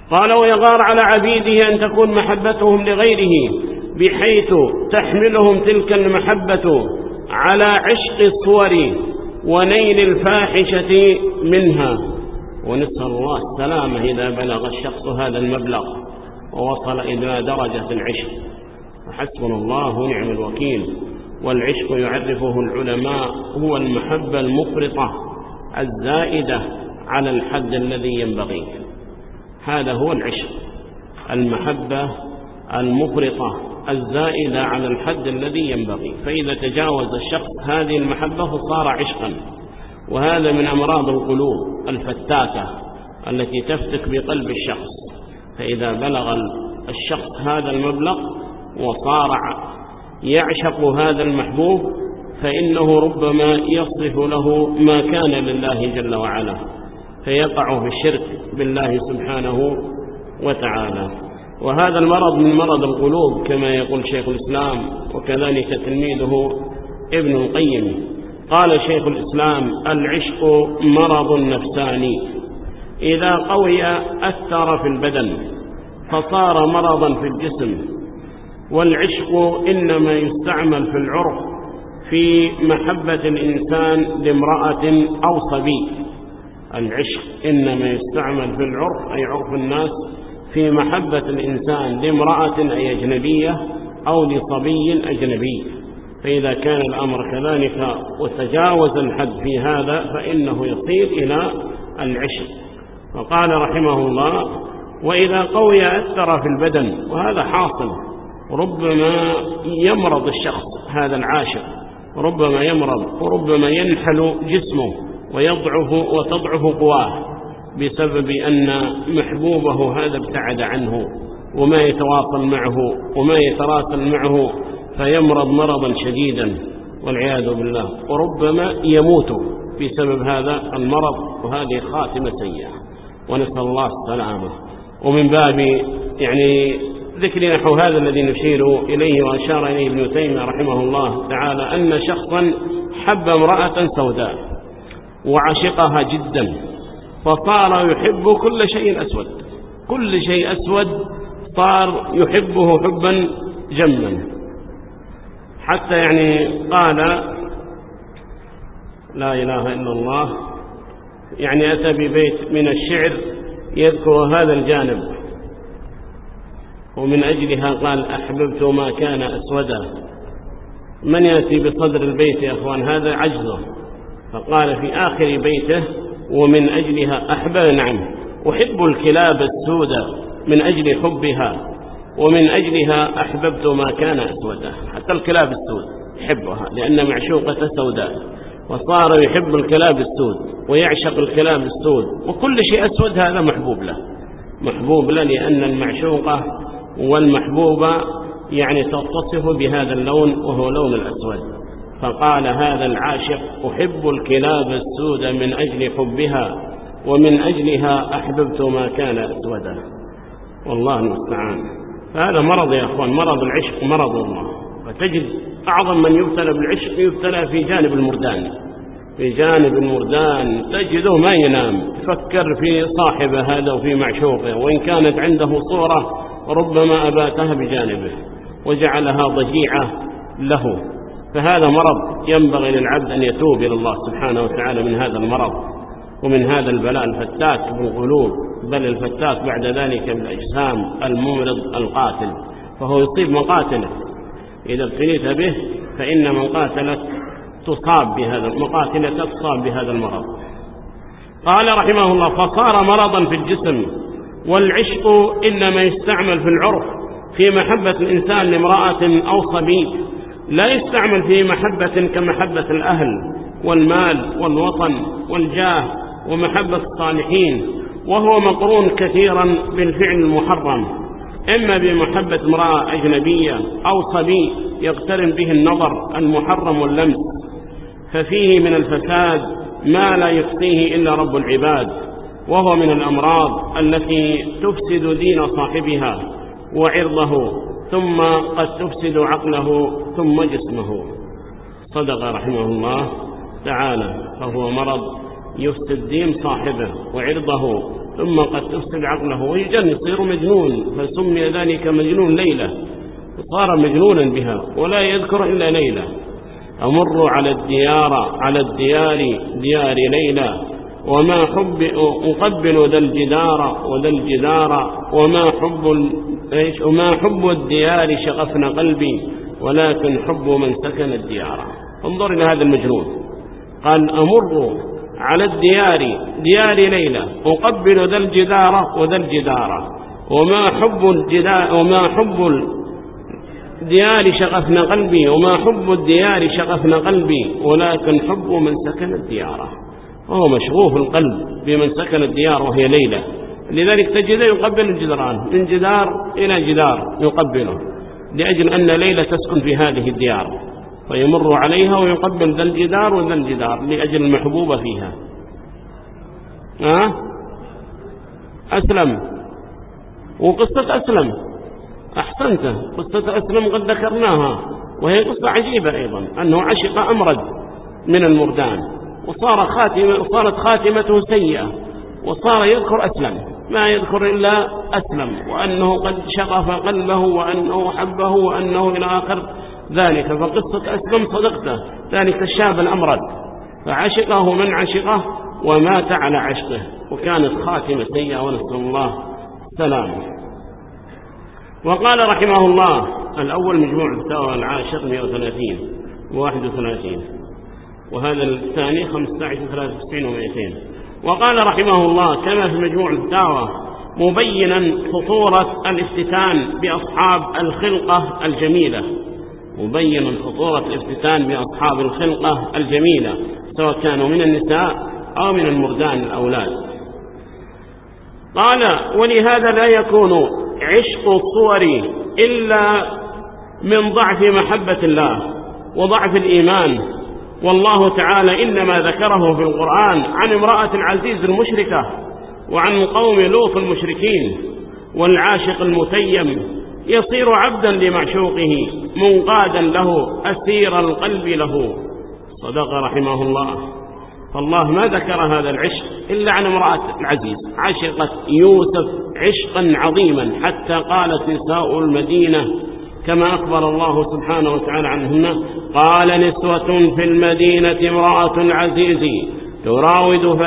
قال ويغار على عبيده أن تكون محبتهم لغيره بحيث تحملهم تلك المحبة على عشق الصور ونيل الفاحشة منها. ونسأل الله السلامة إذا بلغ الشخص هذا المبلغ ووصل إلى درجة العشق، وحسبنا الله ونعم الوكيل. والعشق يعرفه العلماء هو المحبة المفرطة الزائدة على الحد الذي ينبغي. هذا هو العشق، المحبة المفرطة الزائدة على الحد الذي ينبغي. فإذا تجاوز الشخص هذه المحبة صار عشقا، وهذا من أمراض القلوب الفتاكة التي تفتك بقلب الشخص. فإذا بلغ الشخص هذا المبلغ وصار يعشق هذا المحبوب فإنه ربما يصرف له ما كان لله جل وعلا، فيقع في الشرك بالله سبحانه وتعالى. وهذا المرض من مرض القلوب كما يقول شيخ الإسلام، وكذلك تلميذه ابن القيم. قال شيخ الإسلام: العشق مرض نفساني إذا قوي أثر في البدن فصار مرضا في الجسم. والعشق إنما يستعمل في العرف في محبة الإنسان لامرأة أو صبي. العشق إنما يستعمل في العرف أي عرف الناس في محبة الإنسان لامرأة أي أجنبية أو لصبي أجنبي. فإذا كان الأمر كذلك وتجاوز الحد في هذا فإنه يصير إلى العشق. وقال رحمه الله: وإذا قوي أثر في البدن. وهذا حاصل، ربما يمرض الشخص هذا العاشق، ربما يمرض وربما ينحل جسمه وتضعف قواه بسبب أن محبوبه هذا ابتعد عنه وما يتواصل معه وما يتراسل معه، فيمرض مرضا شديدا والعياذ بالله، وربما يموت بسبب هذا المرض، وهذه خاتمة سيئة ونسأل الله السلامة. ومن باب ذكر نحو هذا الذي نشير إليه وأشار إليه ابن تيمية رحمه الله تعالى، أن شخصا حب امرأة سوداء وعشقها جدا، فصار يحب كل شيء أسود، كل شيء أسود صار يحبه حبا جما، حتى قال لا إله إلا الله، أتى ببيت من الشعر يذكر هذا الجانب، ومن أجلها قال: أحببت ما كان أسودا. من يأتي بصدر البيت يا أخوان؟ هذا عجزه. فقال في آخر بيته: ومن أجلها أحب الكلاب السودة من أجل حبها، ومن أجلها أحببت ما كان أسودا. حتى الكلاب السود يحبها لأن معشوقة سوداء، وصار يحب الكلاب السود ويعشق الكلاب السود، وكل شيء أسود هذا محبوب له لأن المعشوقة والمحبوبة تتصف بهذا اللون وهو لون الأسود. فقال هذا العاشق: أحب الكلاب السود من أجل حبها، ومن أجلها أحببت ما كان أسودا. والله المستعان. فهذا مرض يا أخوان، مرض العشق مرض الله. فتجد أعظم من يبتلى بالعشق يبتلى في جانب المردان، تجده ما ينام، يفكر في صاحبه هذا وفي معشوقه، وإن كانت عنده صورة ربما أباتها بجانبه وجعلها ضجيعة له. فهذا مرض ينبغي للعبد أن يتوب إلى الله سبحانه وتعالى من هذا المرض ومن هذا البلاء الفتاك بالقلوب، بل الفتاك بعد ذلك بالأجسام، الممرض القاتل، فهو يصيب مقاتلك. إذا ابتليت به فإن من قاتلك تصاب بهذا المرض. قال رحمه الله: فصار مرضا في الجسم. والعشق إنما يستعمل في العرف في محبة الإنسان لامرأة أو صبي، لا يستعمل في محبة كمحبة الأهل والمال والوطن والجاه ومحبة الصالحين، وهو مقرون كثيرا بالفعل المحرم، إما بمحبة امرأة أجنبية أو صبي يقترن به النظر المحرم واللمس، ففيه من الفساد ما لا يخفيه إلا رب العباد، وهو من الأمراض التي تفسد دين صاحبها وعرضه، ثم قد تفسد عقله ثم جسمه. صدق رحمه الله تعالى. فهو مرض يفسد دين صاحبه وعرضه ثم قد تفسد عقله ويجن يصير مجنون، فسمي ذلك مجنون ليلى، وصار مجنونا بها ولا يذكر إلا ليلى. أمر على الديار ديار ليلى وما حب أقبل ذا الجدار وما حب الديار شغفنا قلبي ولكن حب من سكن الديار. انظر إلى هذا المجنون، قال أمر على الديار ديار ليلى أقبل ذا الجدار وما حب الديار شغفنا قلبي ولكن حب من سكن الديار. وهو مشغوف القلب بمن سكن الديار وهي ليلى، لذلك تجده يقبل الجدران من جدار إلى جدار يقبله، لأجل أن ليلى تسكن في هذه الديار، فيمر عليها ويقبل ذا الجدار وذا الجدار لأجل المحبوبة فيها. أسلم، وقصة أسلم أحسنت، قصة أسلم قد ذكرناها، وهي قصة عجيبة أيضا، أنه عشق أمرد من المردان وصارت خاتمته سيئة، وصار يذكر أسلم ما يذكر إلا أسلم، وأنه قد شغف قلبه وأنه حبه وأنه إلى آخر ذلك. فقصة أسلم صدقته، ذلك الشاب الأمرد فعشقه من عشقه ومات على عشقه، وكانت خاتمة سيئة ونسأل الله السلام. وقال رحمه الله الأول مجموع الفتاوى العاشر 130 و31، وهذا الثاني 15 93 و200. وقال رحمه الله كما في مجموع الفتاوى مبينا خطورة الافتتان بأصحاب الخلقة الجميلة، سواء كانوا من النساء أو من المردان الأولاد. قال ولهذا لا يكون عشق الصور إلا من ضعف محبة الله وضعف الإيمان، والله تعالى إنما ذكره في القرآن عن امرأة العزيز المشركة وعن قوم لوط المشركين. والعاشق المتيم يصير عبدا لمعشوقه منقادا له أسير القلب له. صدق رحمه الله. فالله ما ذكر هذا العشق إلا عن امرأة العزيز، عشقت يوسف عشقا عظيما حتى قالت نساء المدينة كما أخبر الله سبحانه وتعالى عنهن، قال نسوة في المدينة امرأة العزيز تراود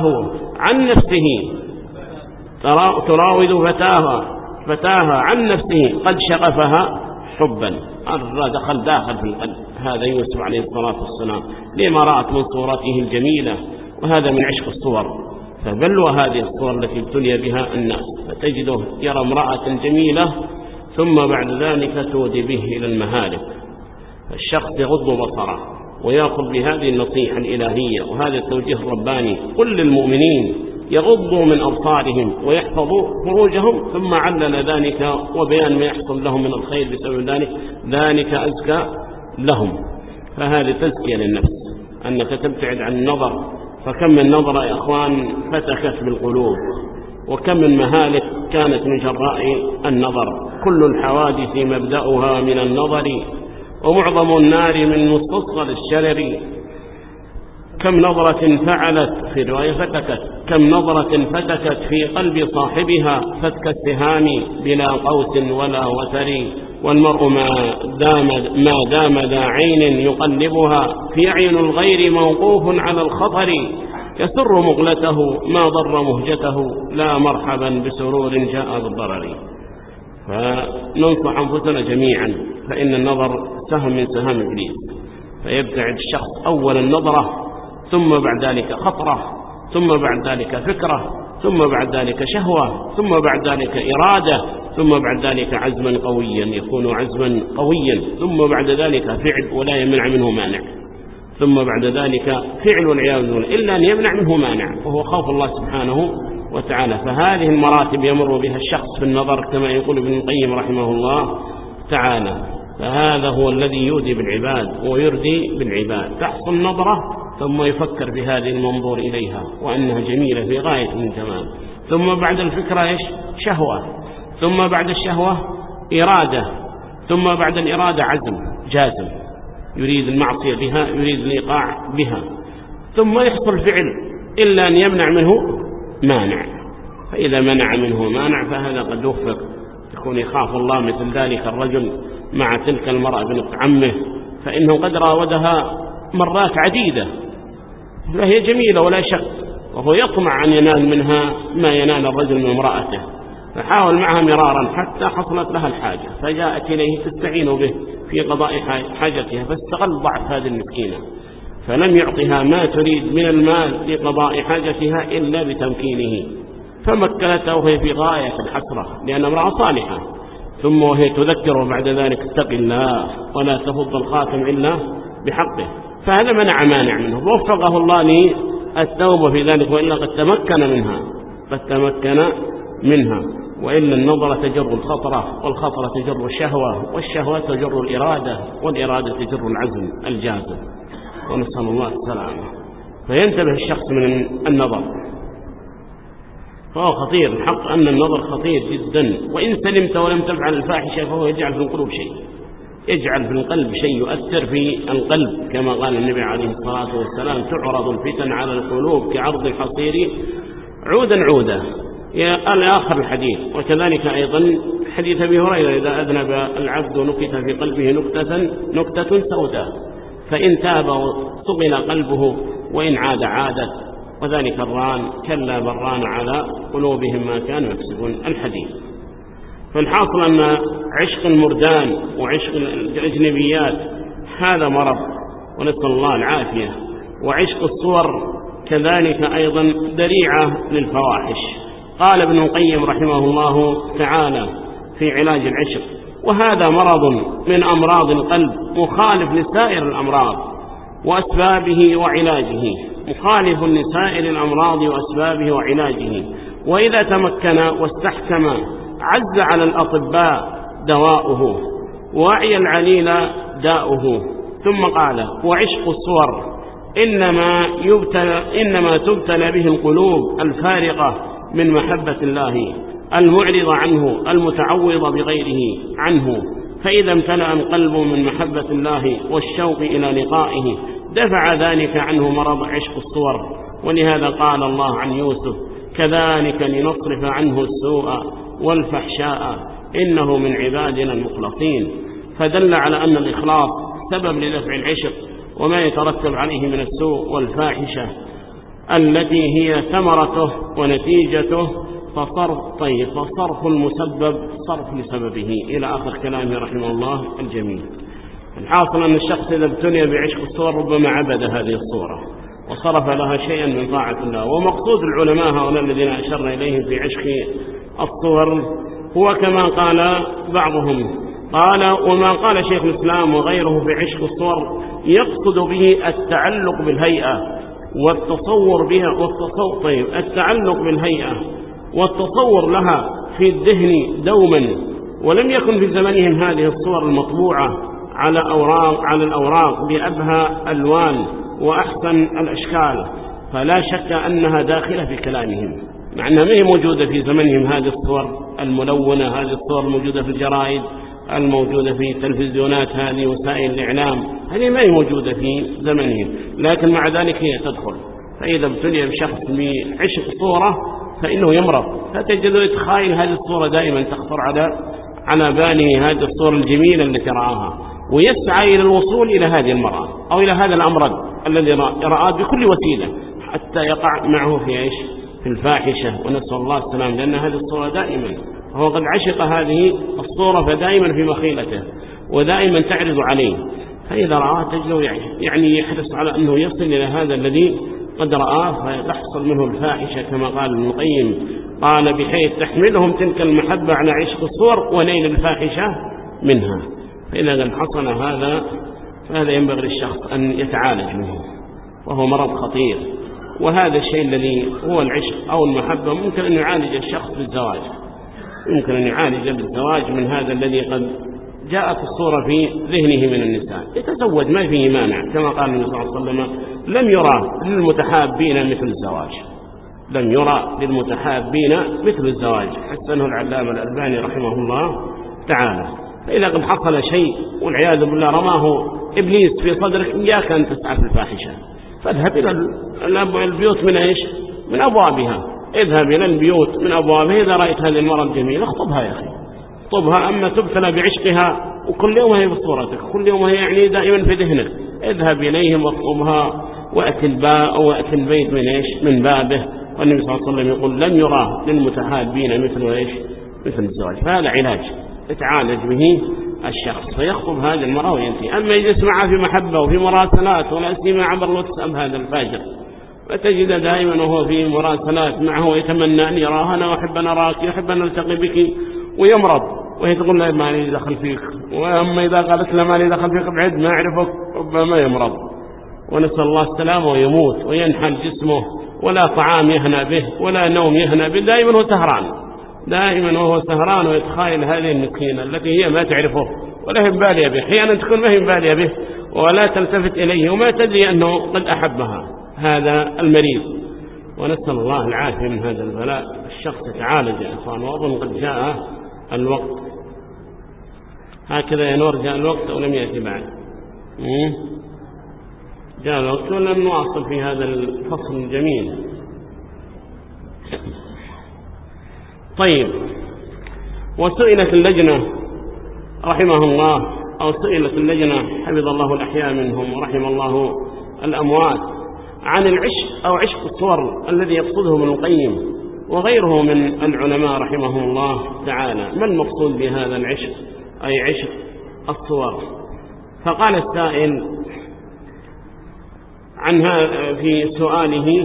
فتاها عن نفسه قد شغفها حبا. دخل داخل في القلب هذا يوسف عليه الصلاة والسلام لما رأت من صورته الجميلة، وهذا من عشق الصور. فبلوا هذه الصور التي ابتلي بها الناس، فتجده يرى امرأة جميلة ثم بعد ذلك تودي به إلى المهالك. فالشخص يغض بصره ويأخذ بهذه النصيحة الإلهية وهذا التوجيه الرباني، كل المؤمنين يغضوا من أبصارهم ويحفظوا فروجهم، ثم علل ذلك وبيان ما يحصل لهم من الخير بسبب ذلك أزكى لهم. فهذه تزكية للنفس، أنك تبتعد عن النظر. فكم من نظرة يا أخوان فتكت بالقلوب، وكم من مهالك كانت من جراء النظر. كل الحوادث مبدأها من النظر ومعظم النار من مستصغر الشرر. كم نظرة فعلت في رواية فتكت، كم نظرة فتكت في قلب صاحبها فتك السهام بلا قوس ولا وتر. والمرء ما دام ذا عين يقلبها في عين الغير موقوف على الخطر. يسر مغلته ما ضر مهجته لا مرحبا بسرور جاء بالضرر. فننصح أنفسنا جميعا، فإن النظر سهم من سهام إبليس، فيبتعد الشخص أول النظرة، ثم بعد ذلك خطرة، ثم بعد ذلك فكرة، ثم بعد ذلك شهوة، ثم بعد ذلك إرادة، ثم بعد ذلك عزما قويا يكون عزما قويا، ثم بعد ذلك فعل ولا يمنع منه مانع، ثم بعد ذلك فعل والعياذ بالله إلا أن يمنع منه مانع، وهو خوف الله سبحانه وتعالى. فهذه المراتب يمر بها الشخص في النظر كما يقول ابن القيم رحمه الله تعالى. فهذا هو الذي يؤذي بالعباد ويردي بالعباد. تحصل نظرة ثم يفكر بهذه المنظور إليها وأنها جميلة في غاية من جمال، ثم بعد الفكرة شهوة، ثم بعد الشهوة إرادة، ثم بعد الإرادة عزم جازم، يريد المعصية بها، يريد الإيقاع بها، ثم يحصل فعل إلا أن يمنع منه مانع. فإذا منع منه مانع فهذا قد يوفق، يكون يخاف الله مثل ذلك الرجل مع تلك المرأة بنت عمه، فإنه قد راودها مرات عديدة فهي جميلة ولا شك، وهو يطمع أن ينال منها ما ينال الرجل من امرأته، فحاول معها مرارا حتى حصلت لها الحاجة، فجاءت إليه تستعين به في قضاء حاجتها، فاستغل ضعف هذه المسكينة فلم يعطها ما تريد من المال لقضاء حاجتها إلا بتمكينه، فمكنته وهي في غاية الحسرة لأن امرأة صالحة، ثم وهي تذكره بعد ذلك اتق الله ولا تفض الخاتم إلا بحقه، فهذا منع مانع منه، ووفقه الله للتوبة في ذلك، وإلا قد تمكن منها، وإلا النظرة تجر الخطرة، والخطرة تجر الشهوة، والشهوة تجر الإرادة، والإرادة تجر العزم الجازم، ونسأل الله السلامة. فينتبه الشخص من النظر، فهو خطير الحق أن النظر خطير جدا، وإن سلمت ولم تفعل الفاحشة فهو يجعل في القلوب شيء، يجعل في القلب شيء يؤثر في القلب، كما قال النبي عليه الصلاة والسلام تعرض الفتن على القلوب كعرض الحصير عودا عودا إلى آخر الحديث. وكذلك أيضا حديث أبي هريرة إذا أذنب العبد نكت في قلبه نكتة سوداء، فإن تاب صغل قلبه وإن عاد عادت، وذلك الران كلا بران على قلوبهم ما كانوا يكسبون الحديث. فالحاصل أن عشق المردان وعشق الأجنبيات هذا مرض، ونسأل الله العافية، وعشق الصور كذلك أيضا ذريعة للفواحش. قال ابن القيم رحمه الله تعالى في علاج العشق: وهذا مرض من أمراض القلب مخالف لسائر الأمراض وأسبابه وعلاجه، مخالف لسائر الأمراض وأسبابه وعلاجه، وإذا تمكن واستحكم عز على الأطباء دواؤه، وعي العليل داؤه. ثم قال: وعشق الصور إنما تبتلى به القلوب الفارقة من محبة الله، المعرضة عنه، المتعوضة بغيره عنه، فإذا امتلأ القلب من محبة الله والشوق إلى لقائه دفع ذلك عنه مرض عشق الصور. ولهذا قال الله عن يوسف: كذلك لنصرف عنه السوء والفحشاء إنه من عبادنا المخلصين. فدل على أن الإخلاص سبب لدفع العشق وما يترتب عليه من السوء والفاحشة التي هي ثمرته ونتيجته، فصرف المسبب صرف لسببه، إلى آخر كلامه رحمه الله الجميل. الحاصل أن الشخص إذا ابتلي بعشق الصور ربما عبد هذه الصورة وصرف لها شيئا من طاعة الله. ومقصود العلماء هؤلاء الذين أشرنا إليهم في عشق الصور هو كما قال بعضهم، قال: وما قال شيخ الإسلام وغيره في عشق الصور يقصد به التعلق بالهيئة والتصور بها التعلق بالهيئة والتصور لها في الذهن دوما، ولم يكن في زمنهم هذه الصور المطبوعة على الأوراق بأبهى ألوان وأحسن الأشكال، فلا شك أنها داخلة في كلامهم، مع أنها ما هي موجودة في زمنهم هذه الصور الملونة، هذه الصور الموجودة في الجرائد، الموجودة في التلفزيونات، هذه وسائل الإعلام، هذه ما هي موجودة في زمنهم، لكن مع ذلك هي تدخل. فإذا ابتلي بشخص بعشق صورة فإنه يمرض، فتجد يتخيل هذه الصورة دائما تخطر على باله، هذه الصورة الجميلة التي رآها، ويسعى إلى الوصول إلى هذه المرأة أو إلى هذا الأمراض الذي رآه بكل وسيلة حتى يقع معه في الفاحشة، ونسأل الله السلام، لأن هذه الصورة دائما هو قد عشق هذه الصورة فدائما في مخيلته ودائما تعرض عليه، فإذا رآه تجده يعني يحرص على أنه يصل إلى هذا الذي قد رآه فيحصل منه الفاحشة، كما قال ابن القيم، قال: بحيث تحملهم تلك المحبة على عشق الصور ونيل الفاحشة منها. فإذا قد حصل هذا فهذا ينبغي للشخص أن يتعالج منه، وهو مرض خطير. وهذا الشيء الذي هو العشق أو المحبة ممكن أن يعالج الشخص بالزواج، يمكن أن يعالج بالزواج من هذا الذي قد جاءت الصورة في ذهنه من النساء، يتزوج ما فيه مانع، كما قال النبي صلى الله عليه وسلم: لم يرى للمتحابين مثل الزواج، لم يرى للمتحابين مثل الزواج، حسنه العلامة الألباني رحمه الله تعالى. فإذا قد حصل شيء والعياذ بالله رماه إبليس في صدرك، إياك أن تسعى في الفاحشة، فاذهب إلى البيوت من أبوابها، اذهب إلى البيوت من أبوابها، إذا رأيت هذه المرأة الجميلة اخطبها يا أخي، اخطبها. أما تبتلى بعشقها وكل يوم هي بصورتك، كل يوم هي يعني دائما في ذهنك، اذهب إليهم واخطبها وأتي البيت من بابه. والنبي صلى الله عليه وسلم يقول لن يرى للمتحابين مثل الزواج. فهذا علاج يتعالج به الشخص، فيخطب هذه المرأة وينتهي. أما يجلس معها في محبة وفي مراسلات ولا سيما عبر الواتساب، هذا الفاجر، فتجد دائما وهو في مراسلات معه ويتمنى أن يراها، أنا أحب أن أراك، يحب أن نلتقي بك، ويمرض وهي تقول له ما لي دخل فيك. وأما إذا قالت له ما لي دخل فيك بعد ما أعرفك، ربما يمرض ونسأل الله السلامة ويموت وينحل جسمه، ولا طعام يهنى به ولا نوم يهنى به، دائما هو سهران، دائما وهو سهران ويتخيل هذه المسكينة التي هي ما تعرفه ولا هي بالية به، أحيانا تكون ما هي بالية به ولا تلتفت إليه وما تدري أنه قد أحبها، هذا المريض. ونسأل الله العافية من هذا البلاء. الشخص يتعالج يا إخوان، وأظن قد جاء الوقت. هكذا يا نور جاء الوقت أو لم يأتي بعد؟ جاء الوقت، ولن نواصل في هذا الفصل الجميل. طيب، وسئلت اللجنة رحمه الله، أو سئلت اللجنة حفظ الله الأحياء منهم ورحم الله الأموات عن العشق أو عشق الصور الذي يقصده ابن القيم وغيره من العلماء رحمهم الله تعالى. ما المقصود بهذا العشق؟ أي عشق الصور. فقال السائل عنها في سؤاله،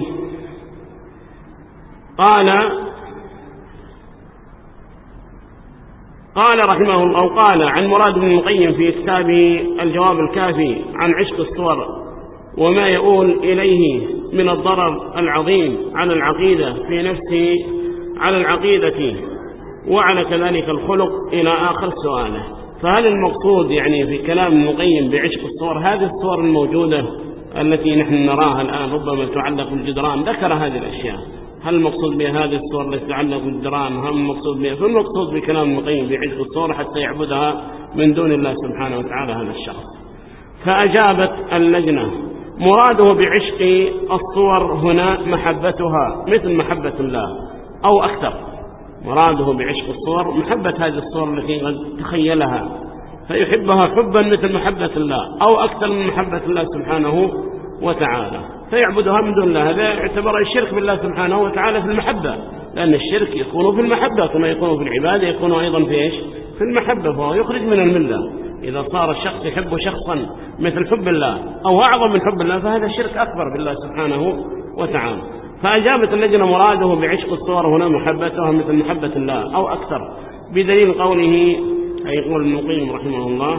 قال رحمه الله، أو قال عن مراد بن القيم في كتاب الجواب الكافي عن عشق الصور وما يؤول إليه من الضرر العظيم على العقيدة في نفسه، على العقيدة وعلى كذلك الخلق، إلى آخر سؤاله. فهل المقصود يعني في كلام ابن القيم بعشق الصور هذه الصور الموجودة التي نحن نراها الآن ربما تعلق بالجدران؟ ذكر هذه الأشياء، هل المقصود بهذه الصور التي تعلق بالجدران؟ هل المقصود بها؟ فالمقصود بكلام ابن القيم بعشق الصور حتى يعبدها من دون الله سبحانه وتعالى هذا الشخص. فأجابت اللجنة مراده بعشق الصور هنا محبتها مثل محبة الله أو أكثر. مراده بعشق الصور محبة هذه الصور التي قد تخيلها، فيحبها حبا مثل محبة الله أو أكثر من محبة الله سبحانه وتعالى، فيعبدها من دون الله. هذا يعتبر الشرك بالله سبحانه وتعالى في المحبة، لأن الشرك يكون في المحبة كما يكون في العبادة، يكون أيضا في المحبة، فهو يخرج من الملة. إذا صار الشخص يحب شخصا مثل حب الله أو أعظم من حب الله فهذا شرك أكبر بالله سبحانه وتعالى. فأجابت اللجنة مراده بعشق الصور هنا محبتها مثل محبة الله أو أكثر، بدليل قوله، أي يقول ابن القيم رحمه الله،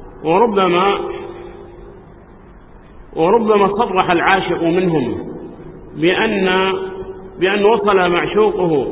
وربما صرح العاشق منهم بأن وصل معشوقه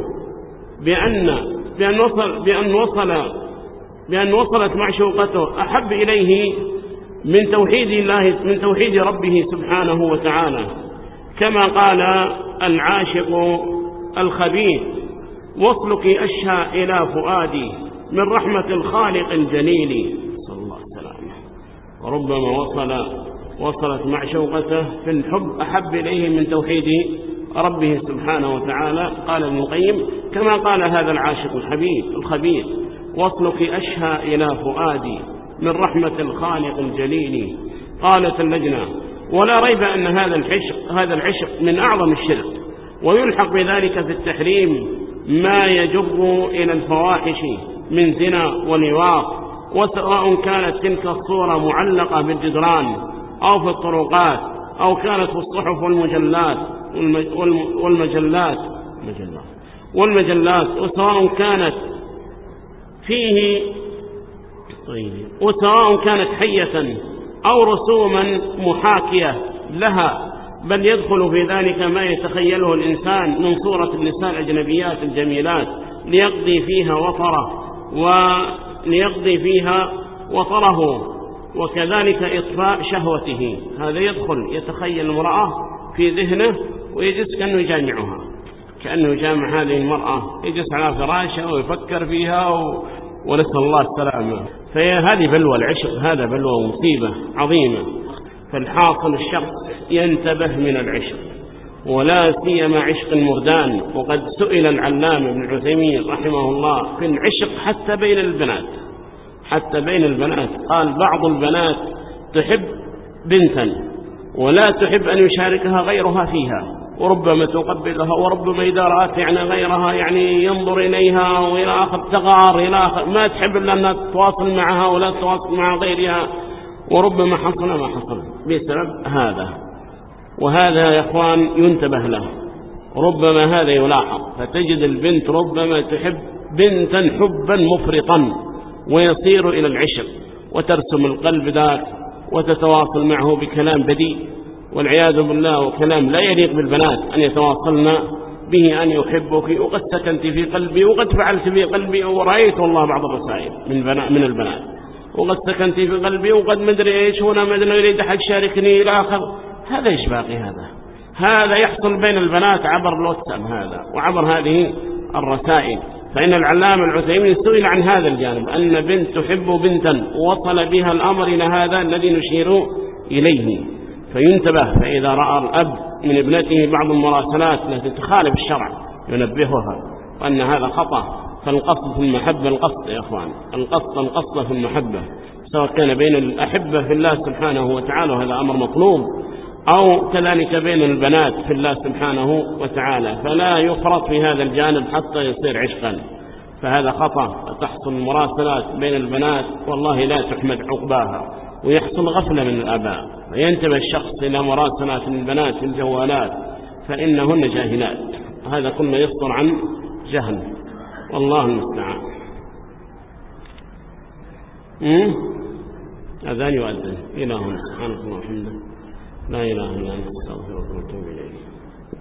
بأن وصلت معشوقته أحب إليه من توحيد ربه سبحانه وتعالى، كما قال العاشق الخبيث وصلك أشهى إلى فؤادي من رحمة الخالق الجليل صلى الله عليه وسلم. وربما وصلت معشوقته في الحب أحب إليه من توحيد ربه سبحانه وتعالى. قال ابن القيم كما قال هذا العاشق الخبيث وصلك أشهى إلى فؤادي من رحمة الخالق الجليل. قالت اللجنة ولا ريب أن هذا العشق من أعظم الشرك، ويلحق بذلك في التحريم ما يجر إلى الفواحش من زنا ولواط، وسواء كانت تلك الصورة معلقة بالجدران أو في الطرقات أو كانت في الصحف والمجلات وسواء كانت حية أو رسوما محاكية لها، بل يدخل في ذلك ما يتخيله الإنسان من صورة النساء الأجنبيات الجميلات ليقضي فيها وطره وكذلك إطفاء شهوته. هذا يدخل يتخيل المرأة في ذهنه ويجلس كأنه يجامعها، كأنه يجامع هذه المرأة، يجلس على فراشة ويفكر فيها ونسأل الله السلامة. فهذه بلوى العشق، هذا بلوى مصيبة عظيمة. فالحاصل الشخص ينتبه من العشق، ولا سيما عشق المردان. وقد سئل العلامة ابن عثيمين رحمه الله في العشق حتى بين البنات قال بعض البنات تحب بنتا ولا تحب أن يشاركها غيرها فيها، وربما تقبلها، وربما إذا رأت غيرها ينظر إليها وإلى آخر تغار إلى آخر، ما تحب إلا أنها تتواصل معها ولا تتواصل مع غيرها، وربما حصل ما حصل بسبب هذا. وهذا يا إخوان ينتبه له، ربما هذا يلاحظ، فتجد البنت ربما تحب بنتا حبا مفرطا ويصير إلى العشق وترسم القلب ذاك وتتواصل معه بكلام بديء والعياذ بالله، وكلام لا يليق بالبنات أن يتواصلن به، أن يحبك وقد سكنت في قلبي وقد فعلت في قلبي، ورأيت والله بعض الرسائل من البنات وقد سكنت في قلبي وقد مدري إيش هنا مدري يريد أحد شاركني إلى آخر. هذا إيش باقي؟ هذا يحصل بين البنات عبر الواتساب هذا وعبر هذه الرسائل. فإن العلامة العثيمين سئل عن هذا الجانب، أن بنت تحب بنتا وصل بها الأمر إلى هذا الذي نشير إليه، فينتبه. فإذا رأى الأب من ابنته بعض المراسلات التي تخالف الشرع ينبهها وأن هذا خطأ. فالقصد في المحبة القصد يا أخوان، القصد في المحبة، سواء كان بين الأحبة في الله سبحانه وتعالى وهذا أمر مطلوب، أو كذلك بين البنات في الله سبحانه وتعالى، فلا يفرط في هذا الجانب حتى يصير عشقا، فهذا خطأ. تحصل مراسلات بين البنات والله لا تحمد عقباها، ويحصل غفلة من الآباء، فينتبه الشخص إلى مراسلات من البنات في الجوالات فإنهن جاهلات، هذا كله يصدر عن جهل، والله المستعان. أذان يؤذن. إلهنا سبحانه وتعالى لا إله إلا أنت، استغفرك واتوب إليك.